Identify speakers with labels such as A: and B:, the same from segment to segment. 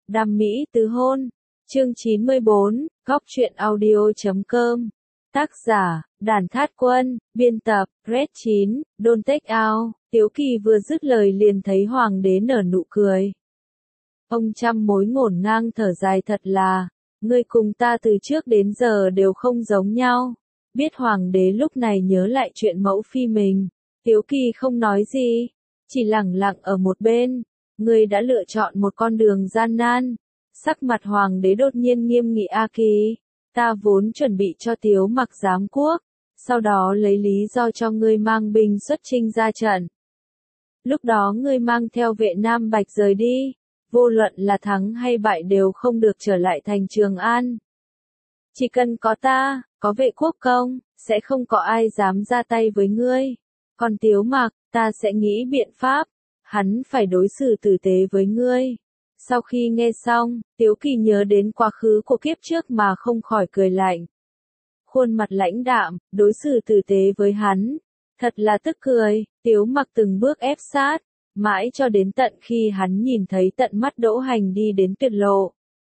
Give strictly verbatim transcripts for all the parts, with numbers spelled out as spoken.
A: Đam mỹ tứ hôn. Chương chín mươi bốn, góc truyện audio chấm com. Tác giả, Đàn Thát Quân, biên tập, Red chín, Don't Take Out. Tiếu Kỳ vừa dứt lời liền thấy hoàng đế nở nụ cười. Ông trăm mối ngổn ngang thở dài thật là, ngươi cùng ta từ trước đến giờ đều không giống nhau. Biết hoàng đế lúc này nhớ lại chuyện mẫu phi mình, Tiếu Kỳ không nói gì, chỉ lẳng lặng ở một bên. Ngươi đã lựa chọn một con đường gian nan. Sắc mặt hoàng đế đột nhiên nghiêm nghị. A Kỳ, ta vốn chuẩn bị cho Tiếu Mặc giám quốc, sau đó lấy lý do cho ngươi mang binh xuất chinh ra trận. Lúc đó ngươi mang theo vệ Nam Bạch rời đi, vô luận là thắng hay bại đều không được trở lại thành Trường An. Chỉ cần có ta, có vệ quốc công, sẽ không có ai dám ra tay với ngươi. Còn Tiếu Mặc, ta sẽ nghĩ biện pháp, hắn phải đối xử tử tế với ngươi. Sau khi nghe xong, Tiếu Kỳ nhớ đến quá khứ của kiếp trước mà không khỏi cười lạnh. Khuôn mặt lãnh đạm, đối xử tử tế với hắn. Thật là tức cười. Tiếu Mặc từng bước ép sát, mãi cho đến tận khi hắn nhìn thấy tận mắt Đỗ Hành đi đến tuyệt lộ.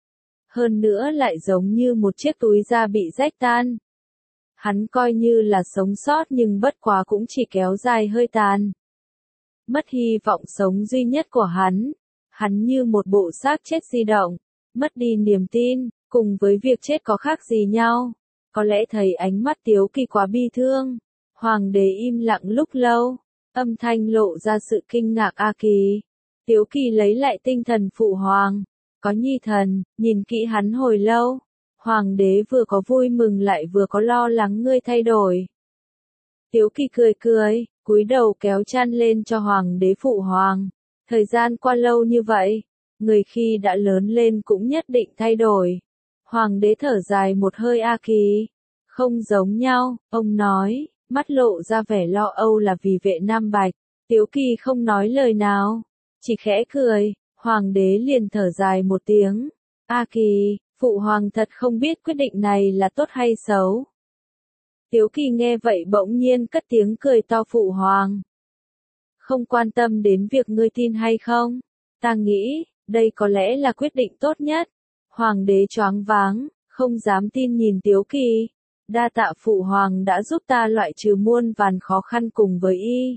A: Hơn nữa lại giống như một chiếc túi da bị rách tan. Hắn coi như là sống sót nhưng bất quá cũng chỉ kéo dài hơi tàn. Mất hy vọng sống duy nhất của hắn. Hắn như một bộ xác chết di động, mất đi niềm tin, cùng với việc chết có khác gì nhau. Có lẽ thấy ánh mắt Tiếu Kỳ quá bi thương. Hoàng đế im lặng lúc lâu, âm thanh lộ ra sự kinh ngạc. A Kỳ. Tiếu Kỳ lấy lại tinh thần. Phụ hoàng, có nhi thần, nhìn kỹ hắn hồi lâu. Hoàng đế vừa có vui mừng lại vừa có lo lắng ngươi thay đổi. Tiếu Kỳ cười cười, cúi đầu kéo chăn lên cho hoàng đế. Phụ hoàng, thời gian qua lâu như vậy, người khi đã lớn lên cũng nhất định thay đổi. Hoàng đế thở dài một hơi. A Kỳ, không giống nhau, ông nói, mắt lộ ra vẻ lo âu. Là vì vệ Nam Bạch. Tiếu Kỳ không nói lời nào, chỉ khẽ cười. Hoàng đế liền thở dài một tiếng. A Kỳ, phụ hoàng thật không biết quyết định này là tốt hay xấu. Tiếu Kỳ nghe vậy bỗng nhiên cất tiếng cười to. Phụ hoàng, không quan tâm đến việc ngươi tin hay không, ta nghĩ, đây có lẽ là quyết định tốt nhất. Hoàng đế choáng váng, không dám tin nhìn Tiếu Kỳ. Đa tạ phụ hoàng đã giúp ta loại trừ muôn vàn khó khăn cùng với y.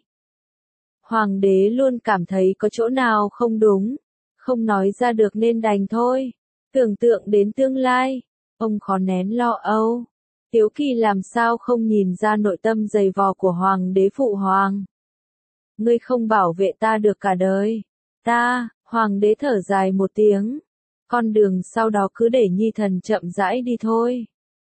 A: Hoàng đế luôn cảm thấy có chỗ nào không đúng, không nói ra được nên đành thôi. Tưởng tượng đến tương lai, ông khó nén lo âu. Tiếu Kỳ làm sao không nhìn ra nội tâm dày vò của hoàng đế. Phụ hoàng, ngươi không bảo vệ ta được cả đời. Ta, hoàng đế thở dài một tiếng. Con đường sau đó cứ để nhi thần chậm rãi đi thôi.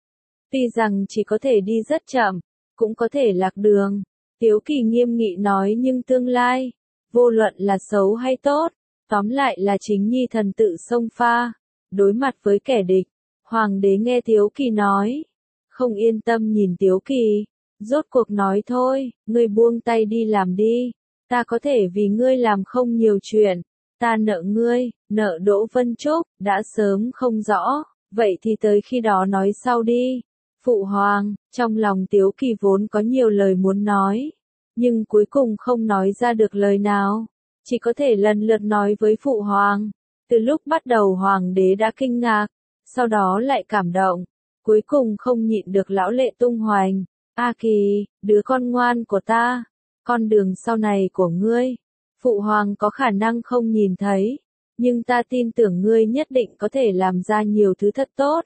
A: Tuy rằng chỉ có thể đi rất chậm, cũng có thể lạc đường. Tiếu Kỳ nghiêm nghị nói. Nhưng tương lai, vô luận là xấu hay tốt, tóm lại là chính nhi thần tự xông pha, đối mặt với kẻ địch. Hoàng đế nghe Tiếu Kỳ nói, không yên tâm nhìn Tiếu Kỳ. Rốt cuộc nói thôi, ngươi buông tay đi làm đi. Ta có thể vì ngươi làm không nhiều chuyện. Ta nợ ngươi, nợ Đỗ Vân Trúc, đã sớm không rõ. Vậy thì tới khi đó nói sau đi. Phụ hoàng, trong lòng Tiếu Kỳ vốn có nhiều lời muốn nói, nhưng cuối cùng không nói ra được lời nào. Chỉ có thể lần lượt nói với phụ hoàng. Từ lúc bắt đầu hoàng đế đã kinh ngạc, sau đó lại cảm động, cuối cùng không nhịn được lão lệ tung hoành. A Kỳ, đứa con ngoan của ta, con đường sau này của ngươi, phụ hoàng có khả năng không nhìn thấy, nhưng ta tin tưởng ngươi nhất định có thể làm ra nhiều thứ thật tốt.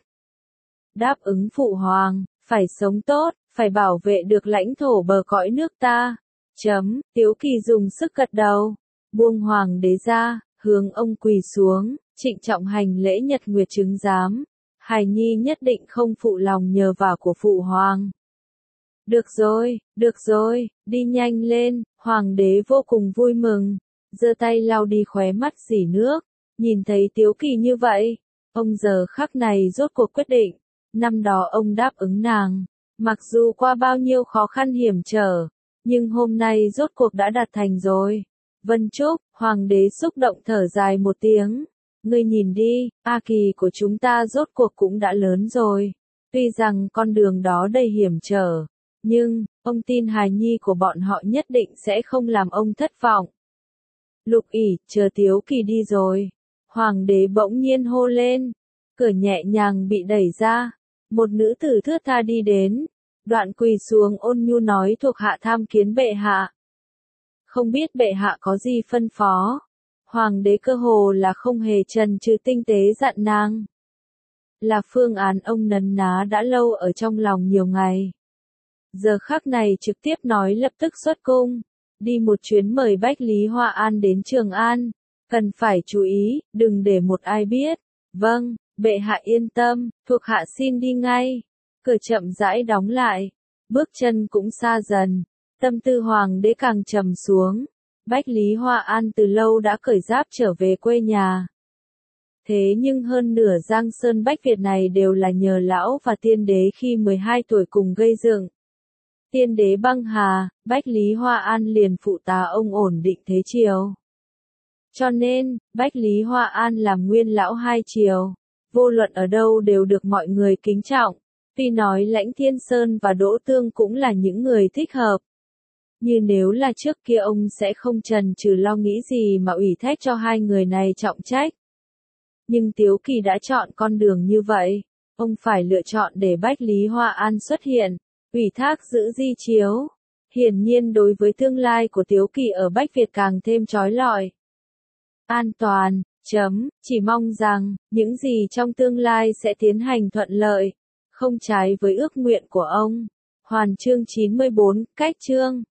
A: Đáp ứng phụ hoàng, phải sống tốt, phải bảo vệ được lãnh thổ bờ cõi nước ta. Chấm, Tiếu Kỳ dùng sức gật đầu, buông hoàng đế ra, hướng ông quỳ xuống, trịnh trọng hành lễ. Nhật nguyệt chứng giám, hài nhi nhất định không phụ lòng nhờ vả của phụ hoàng. Được rồi, được rồi, đi nhanh lên. Hoàng đế vô cùng vui mừng, giơ tay lau đi khóe mắt rỉ nước. Nhìn thấy Tiếu Kỳ như vậy, ông giờ khắc này rốt cuộc quyết định. Năm đó ông đáp ứng nàng, mặc dù qua bao nhiêu khó khăn hiểm trở, nhưng hôm nay rốt cuộc đã đạt thành rồi. Vân Trúc, hoàng đế xúc động thở dài một tiếng. Ngươi nhìn đi, A Kỳ của chúng ta rốt cuộc cũng đã lớn rồi. Tuy rằng con đường đó đầy hiểm trở, nhưng, ông tin hài nhi của bọn họ nhất định sẽ không làm ông thất vọng. Lục ỉ, chờ Tiếu Kỳ đi rồi. Hoàng đế bỗng nhiên hô lên. Cửa nhẹ nhàng bị đẩy ra. Một nữ tử thướt tha đi đến. Đoạn quỳ xuống ôn nhu nói thuộc hạ tham kiến bệ hạ. Không biết bệ hạ có gì phân phó. Hoàng đế cơ hồ là không hề chần chừ tinh tế dặn nàng. Là phương án ông nấn ná đã lâu ở trong lòng nhiều ngày. Giờ khắc này trực tiếp nói lập tức xuất cung. Đi một chuyến mời Bách Lý Hoa An đến Trường An. Cần phải chú ý, đừng để một ai biết. Vâng, bệ hạ yên tâm, thuộc hạ xin đi ngay. Cửa chậm rãi đóng lại. Bước chân cũng xa dần. Tâm tư hoàng đế càng trầm xuống. Bách Lý Hoa An từ lâu đã cởi giáp trở về quê nhà. Thế nhưng hơn nửa Giang Sơn Bách Việt này đều là nhờ lão và tiên đế khi mười hai tuổi cùng gây dựng. Tiên đế băng hà, Bách Lý Hoa An liền phụ tá ông ổn định thế triều. Cho nên, Bách Lý Hoa An làm nguyên lão hai triều. Vô luận ở đâu đều được mọi người kính trọng. Tuy nói Lãnh Thiên Sơn và Đỗ Tương cũng là những người thích hợp. Như nếu là trước kia ông sẽ không chần chừ lo nghĩ gì mà ủy thác cho hai người này trọng trách. Nhưng Tiếu Kỳ đã chọn con đường như vậy. Ông phải lựa chọn để Bách Lý Hoa An xuất hiện. Ủy thác giữ di chiếu. Hiển nhiên đối với tương lai của Tiếu Kỳ ở Bách Việt càng thêm chói lọi. An toàn, chấm, chỉ mong rằng, những gì trong tương lai sẽ tiến hành thuận lợi. Không trái với ước nguyện của ông. Hoàn chương chín mươi bốn, cách chương.